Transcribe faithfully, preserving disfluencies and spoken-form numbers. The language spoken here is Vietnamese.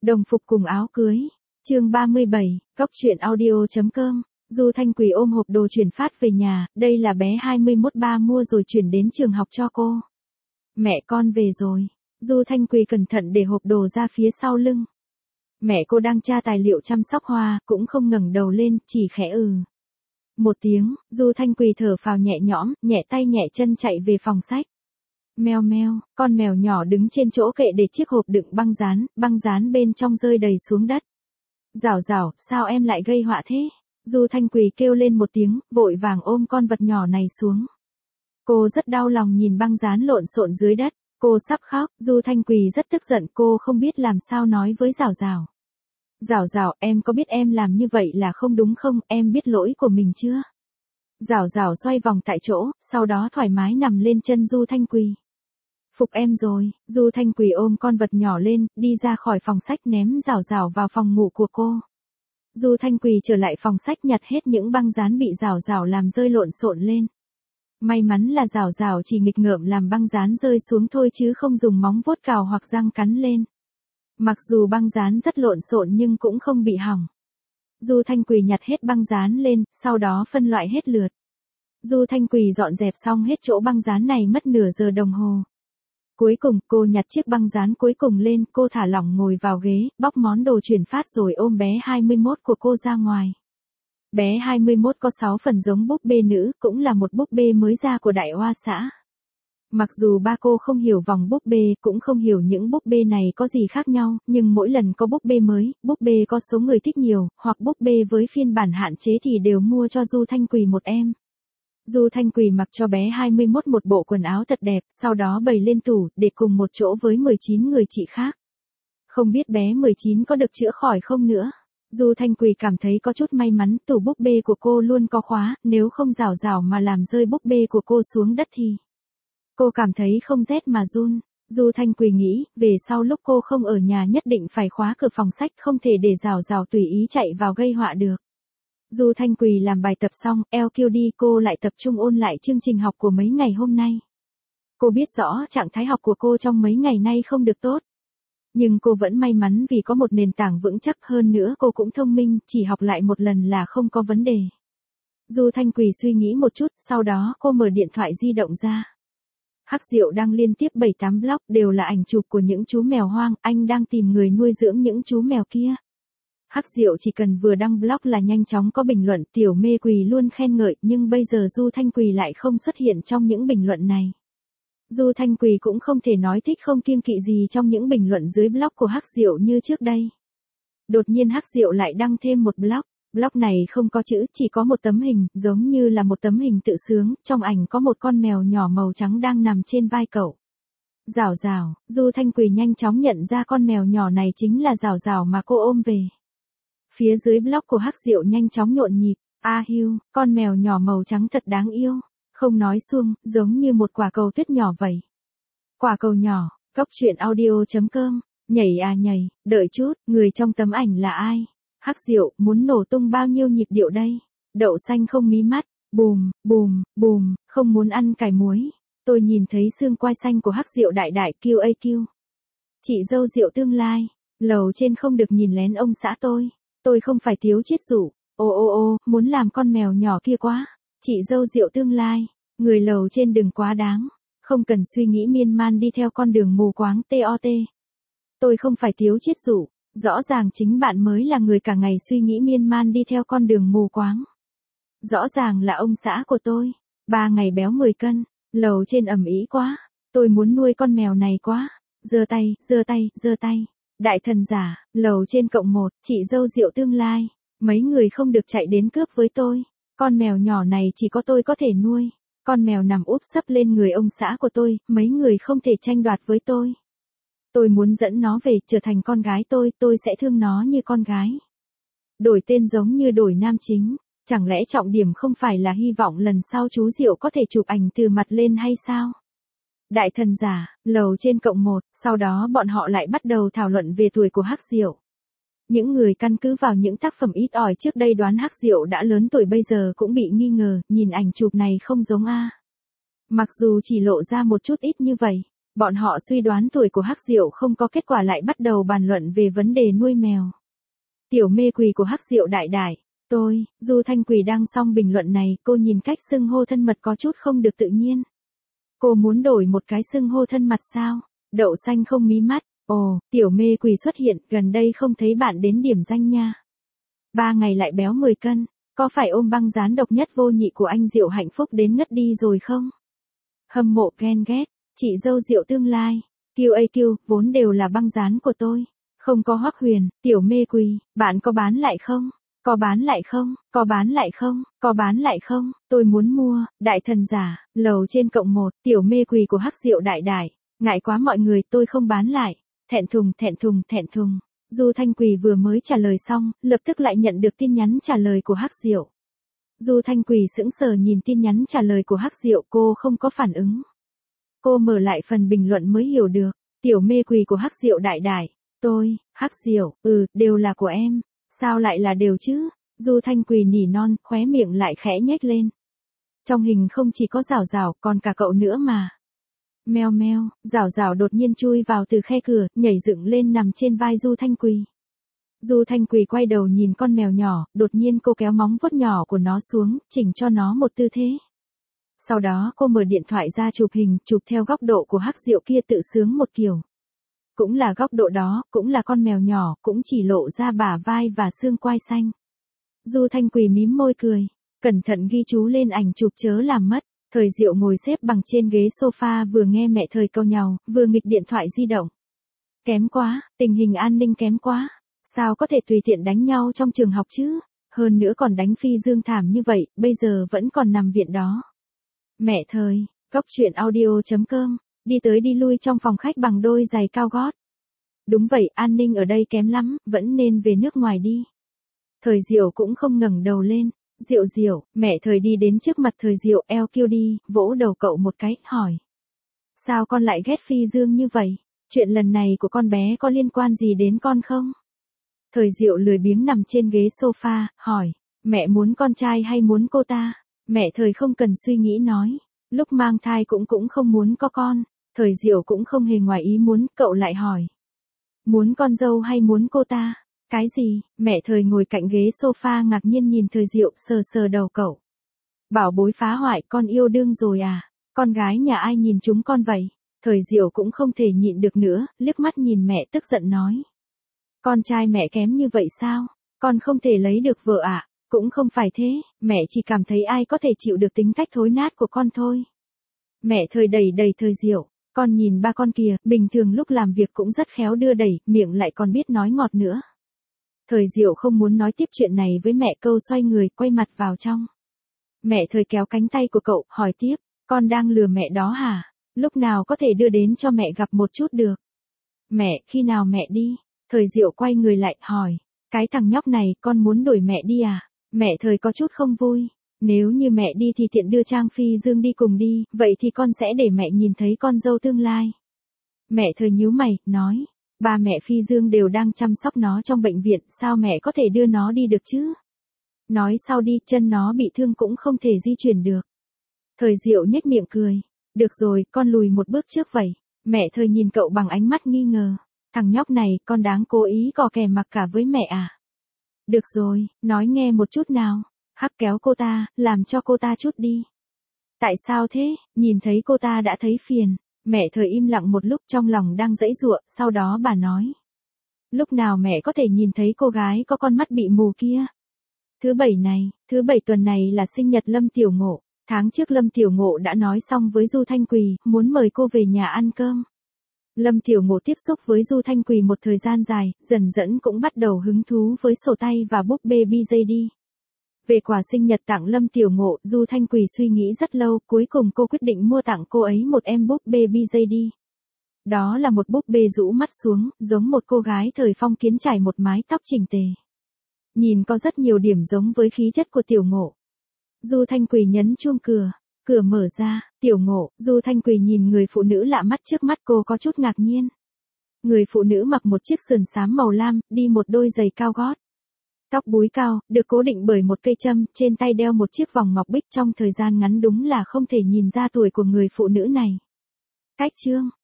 Đồng phục cùng áo cưới. Chương ba mươi bảy, cóc truyện audio chấm com. Du Thanh Quỳ ôm hộp đồ chuyển phát về nhà, đây là bé hai mươi mốt ba mua rồi chuyển đến trường học cho cô. Mẹ con về rồi. Du Thanh Quỳ cẩn thận để hộp đồ ra phía sau lưng. Mẹ cô đang tra tài liệu chăm sóc hoa, cũng không ngẩng đầu lên, chỉ khẽ ừ. Một tiếng, Du Thanh Quỳ thở phào nhẹ nhõm, nhẹ tay nhẹ chân chạy về phòng sách. Meo meo, con mèo nhỏ đứng trên chỗ kệ để chiếc hộp đựng băng dán, băng dán bên trong rơi đầy xuống đất. Rảo rảo, sao em lại gây họa thế? Du Thanh Quỳ kêu lên một tiếng, vội vàng ôm con vật nhỏ này xuống. Cô rất đau lòng nhìn băng dán lộn xộn dưới đất, cô sắp khóc, Du Thanh Quỳ rất tức giận, cô không biết làm sao nói với Rảo Rảo. Rảo Rảo, em có biết em làm như vậy là không đúng không, em biết lỗi của mình chưa? Rảo Rảo xoay vòng tại chỗ, sau đó thoải mái nằm lên chân Du Thanh Quỳ. Phục em rồi, Du Thanh Quỳ ôm con vật nhỏ lên, đi ra khỏi phòng sách ném Rảo Rảo vào phòng ngủ của cô. Du Thanh Quỳ trở lại phòng sách nhặt hết những băng dán bị Rảo Rảo làm rơi lộn xộn lên. May mắn là Rảo Rảo chỉ nghịch ngợm làm băng dán rơi xuống thôi chứ không dùng móng vuốt cào hoặc răng cắn lên. Mặc dù băng dán rất lộn xộn nhưng cũng không bị hỏng. Du Thanh Quỳ nhặt hết băng dán lên, sau đó phân loại hết lượt. Du Thanh Quỳ dọn dẹp xong hết chỗ băng dán này mất nửa giờ đồng hồ. Cuối cùng, cô nhặt chiếc băng dán cuối cùng lên, cô thả lỏng ngồi vào ghế, bóc món đồ chuyển phát rồi ôm bé hai mươi mốt của cô ra ngoài. Bé hai mươi mốt có sáu phần giống búp bê nữ, cũng là một búp bê mới ra của Đại Hoa xã. Mặc dù ba cô không hiểu vòng búp bê, cũng không hiểu những búp bê này có gì khác nhau, nhưng mỗi lần có búp bê mới, búp bê có số người thích nhiều, hoặc búp bê với phiên bản hạn chế thì đều mua cho Du Thanh Quỳ một em. Du Thanh Quỳ mặc cho bé hai mươi mốt một bộ quần áo thật đẹp, sau đó bày lên tủ, để cùng một chỗ với mười chín người chị khác. Không biết bé mười chín có được chữa khỏi không nữa. Du Thanh Quỳ cảm thấy có chút may mắn, tủ búp bê của cô luôn có khóa, nếu không Rảo Rảo mà làm rơi búp bê của cô xuống đất thì... Cô cảm thấy không rét mà run. Du Thanh Quỳ nghĩ, về sau lúc cô không ở nhà nhất định phải khóa cửa phòng sách, không thể để Rảo Rảo tùy ý chạy vào gây họa được. Du Thanh Quỳ làm bài tập xong, eo kêu đi, cô lại tập trung ôn lại chương trình học của mấy ngày hôm nay. Cô biết rõ trạng thái học của cô trong mấy ngày nay không được tốt. Nhưng cô vẫn may mắn vì có một nền tảng vững chắc, hơn nữa cô cũng thông minh, chỉ học lại một lần là không có vấn đề. Du Thanh Quỳ suy nghĩ một chút, sau đó cô mở điện thoại di động ra. Hắc Diệu đăng liên tiếp bảy tám blog, đều là ảnh chụp của những chú mèo hoang, anh đang tìm người nuôi dưỡng những chú mèo kia. Hắc Diệu chỉ cần vừa đăng blog là nhanh chóng có bình luận, Tiểu Mê Quỳ luôn khen ngợi, nhưng bây giờ Du Thanh Quỳ lại không xuất hiện trong những bình luận này. Du Thanh Quỳ cũng không thể nói thích không kiêng kỵ gì trong những bình luận dưới blog của Hắc Diệu như trước đây. Đột nhiên Hắc Diệu lại đăng thêm một blog, blog này không có chữ, chỉ có một tấm hình, giống như là một tấm hình tự sướng, trong ảnh có một con mèo nhỏ màu trắng đang nằm trên vai cậu. Rảo Rảo, Du Thanh Quỳ nhanh chóng nhận ra con mèo nhỏ này chính là Rảo Rảo mà cô ôm về. Phía dưới blog của Hắc Diệu nhanh chóng nhộn nhịp, a hiu, con mèo nhỏ màu trắng thật đáng yêu, không nói suông, giống như một quả cầu tuyết nhỏ vậy. Quả cầu nhỏ, cóc truyện audio chấm com, nhảy à nhảy, đợi chút, người trong tấm ảnh là ai? Hắc Diệu, muốn nổ tung bao nhiêu nhịp điệu đây? Đậu xanh không mí mắt, bùm, bùm, bùm, không muốn ăn cải muối. Tôi nhìn thấy xương quai xanh của Hắc Diệu đại đại kêu a kêu. Chị dâu Diệu tương lai, lầu trên không được nhìn lén ông xã tôi. Tôi không phải thiếu chết rủ, ô ô ô, muốn làm con mèo nhỏ kia quá. Chị dâu Diệu tương lai, người lầu trên đừng quá đáng, không cần suy nghĩ miên man đi theo con đường mù quáng tot. Tôi không phải thiếu chết rủ, rõ ràng chính bạn mới là người cả ngày suy nghĩ miên man đi theo con đường mù quáng. Rõ ràng là ông xã của tôi, ba ngày béo mười cân, lầu trên ầm ĩ quá, tôi muốn nuôi con mèo này quá, giơ tay, giơ tay, giơ tay. Đại thần giả, lầu trên cộng một, chị dâu Diệu tương lai, mấy người không được chạy đến cướp với tôi, con mèo nhỏ này chỉ có tôi có thể nuôi, con mèo nằm úp sấp lên người ông xã của tôi, mấy người không thể tranh đoạt với tôi. Tôi muốn dẫn nó về, trở thành con gái tôi, tôi sẽ thương nó như con gái. Đổi tên giống như đổi nam chính, chẳng lẽ trọng điểm không phải là hy vọng lần sau chú Diệu có thể chụp ảnh từ mặt lên hay sao? Đại thần giả, lầu trên cộng một, sau đó bọn họ lại bắt đầu thảo luận về tuổi của Hắc Diệu. Những người căn cứ vào những tác phẩm ít ỏi trước đây đoán Hắc Diệu đã lớn tuổi bây giờ cũng bị nghi ngờ, nhìn ảnh chụp này không giống a. Mặc dù chỉ lộ ra một chút ít như vậy, Bọn họ suy đoán tuổi của Hắc Diệu không có kết quả lại bắt đầu bàn luận về vấn đề nuôi mèo. Tiểu mê quỷ của Hắc Diệu đại đại. Tôi, Du Thanh Quỳ đang xong bình luận này, cô nhìn cách xưng hô thân mật có chút không được tự nhiên. Cô muốn đổi một cái xưng hô thân mật sao? Đậu xanh không mí mắt. Ồ, tiểu mê quỷ xuất hiện, gần đây không thấy bạn đến điểm danh nha. Ba ngày lại béo mười cân, có phải ôm băng dán độc nhất vô nhị của anh Diệu hạnh phúc đến ngất đi rồi không? Hâm mộ ghen ghét, chị dâu Diệu tương lai, quy a quy, vốn đều là băng dán của tôi. Không có Hoắc Huyền, tiểu mê quỷ, bạn có bán lại không? Có bán lại không? Có bán lại không? Có bán lại không? Tôi muốn mua, đại thần giả, lầu trên cộng một, tiểu mê quỷ của Hắc Diệu đại đại, ngại quá mọi người tôi không bán lại, thẹn thùng thẹn thùng thẹn thùng. Du Thanh Quỳ vừa mới trả lời xong, lập tức lại nhận được tin nhắn trả lời của Hắc Diệu. Du Thanh Quỳ sững sờ nhìn tin nhắn trả lời của Hắc Diệu, cô không có phản ứng. Cô mở lại phần bình luận mới hiểu được, tiểu mê quỳ của Hắc Diệu đại đại, tôi, Hắc Diệu, ừ, đều là của em, sao lại là đều chứ? Du Thanh Quỳ nỉ non, khóe miệng lại khẽ nhếch lên. Trong hình không chỉ có Giảo Giảo, còn cả cậu nữa mà. Meo meo, Giảo Giảo đột nhiên chui vào từ khe cửa, nhảy dựng lên nằm trên vai Du Thanh Quỳ. Du Thanh Quỳ quay đầu nhìn con mèo nhỏ, đột nhiên cô kéo móng vuốt nhỏ của nó xuống, chỉnh cho nó một tư thế. Sau đó cô mở điện thoại ra chụp hình, chụp theo góc độ của Hắc Diệu kia tự sướng một kiểu. Cũng là góc độ đó, cũng là con mèo nhỏ, cũng chỉ lộ ra bả vai và xương quai xanh. Du Thanh Quỳ mím môi cười, cẩn thận ghi chú lên ảnh chụp chớ làm mất. Thời Diệu ngồi xếp bằng trên ghế sofa vừa nghe mẹ Thời câu nhàu, vừa nghịch điện thoại di động. Kém quá, tình hình an ninh kém quá. Sao có thể tùy tiện đánh nhau trong trường học chứ? Hơn nữa còn đánh Phi Dương thảm như vậy, bây giờ vẫn còn nằm viện đó. Mẹ Thời, góc truyện audio chấm com, đi tới đi lui trong phòng khách bằng đôi giày cao gót. Đúng vậy, an ninh ở đây kém lắm, vẫn nên về nước ngoài đi. Thời Diệu cũng không ngẩng đầu lên. Diệu Diệu, mẹ Thời đi đến trước mặt Thời Diệu, eo kêu đi, vỗ đầu cậu một cái, hỏi. Sao con lại ghét Phi Dương như vậy? Chuyện lần này của con bé có liên quan gì đến con không? Thời Diệu lười biếng nằm trên ghế sofa, hỏi. Mẹ muốn con trai hay muốn cô ta? Mẹ Thời không cần suy nghĩ nói. Lúc mang thai cũng cũng không muốn có con. Thời Diệu cũng không hề ngoài ý muốn, cậu lại hỏi. Muốn con dâu hay muốn cô ta? Cái gì? Mẹ Thời ngồi cạnh ghế sofa ngạc nhiên nhìn Thời Diệu, sờ sờ đầu cậu. Bảo bối phá hoại, con yêu đương rồi à? Con gái nhà ai nhìn chúng con vậy? Thời Diệu cũng không thể nhịn được nữa, liếc mắt nhìn mẹ tức giận nói. Con trai mẹ kém như vậy sao? Con không thể lấy được vợ ạ? À? Cũng không phải thế, mẹ chỉ cảm thấy ai có thể chịu được tính cách thối nát của con thôi. Mẹ Thời đẩy đẩy Thời Diệu, con nhìn ba con kìa, bình thường lúc làm việc cũng rất khéo đưa đẩy, miệng lại còn biết nói ngọt nữa. Thời Diệu không muốn nói tiếp chuyện này với mẹ, câu xoay người, quay mặt vào trong. Mẹ Thời kéo cánh tay của cậu, hỏi tiếp, con đang lừa mẹ đó hả? Lúc nào có thể đưa đến cho mẹ gặp một chút được? Mẹ, khi nào mẹ đi? Thời Diệu quay người lại, hỏi, cái thằng nhóc này, con muốn đuổi mẹ đi à? Mẹ Thời có chút không vui, nếu như mẹ đi thì tiện đưa Trang Phi Dương đi cùng đi, vậy thì con sẽ để mẹ nhìn thấy con dâu tương lai. Mẹ Thời nhíu mày, nói. Ba mẹ Phi Dương đều đang chăm sóc nó trong bệnh viện, sao mẹ có thể đưa nó đi được chứ? Nói sau đi, chân nó bị thương cũng không thể di chuyển được. Thời Diệu nhếch miệng cười. Được rồi, con lùi một bước trước vậy. Mẹ Thời nhìn cậu bằng ánh mắt nghi ngờ. Thằng nhóc này, con đáng cố ý cò kè mặc cả với mẹ à? Được rồi, nói nghe một chút nào. Hắc kéo cô ta, làm cho cô ta chút đi. Tại sao thế? Nhìn thấy cô ta đã thấy phiền. Mẹ Thời im lặng một lúc, trong lòng đang giãy giụa, sau đó bà nói. Lúc nào mẹ có thể nhìn thấy cô gái có con mắt bị mù kia? Thứ bảy này, thứ bảy tuần này là sinh nhật Lâm Tiểu Ngộ. Tháng trước Lâm Tiểu Ngộ đã nói xong với Du Thanh Quỳ, muốn mời cô về nhà ăn cơm. Lâm Tiểu Ngộ tiếp xúc với Du Thanh Quỳ một thời gian dài, dần dần cũng bắt đầu hứng thú với sổ tay và búp bê bê gi đi. Về quà sinh nhật tặng Lâm Tiểu Ngộ, Du Thanh Quỳ suy nghĩ rất lâu, cuối cùng cô quyết định mua tặng cô ấy một em búp bê bê gi đi. Đó là một búp bê rũ mắt xuống, giống một cô gái thời phong kiến trải một mái tóc chỉnh tề. Nhìn có rất nhiều điểm giống với khí chất của Tiểu Ngộ. Du Thanh Quỳ nhấn chuông cửa, cửa mở ra, Tiểu Ngộ, Du Thanh Quỳ nhìn người phụ nữ lạ mắt trước mắt, cô có chút ngạc nhiên. Người phụ nữ mặc một chiếc sườn xám màu lam, đi một đôi giày cao gót. Tóc búi cao, được cố định bởi một cây châm, trên tay đeo một chiếc vòng ngọc bích, trong thời gian ngắn đúng là không thể nhìn ra tuổi của người phụ nữ này. Cách chương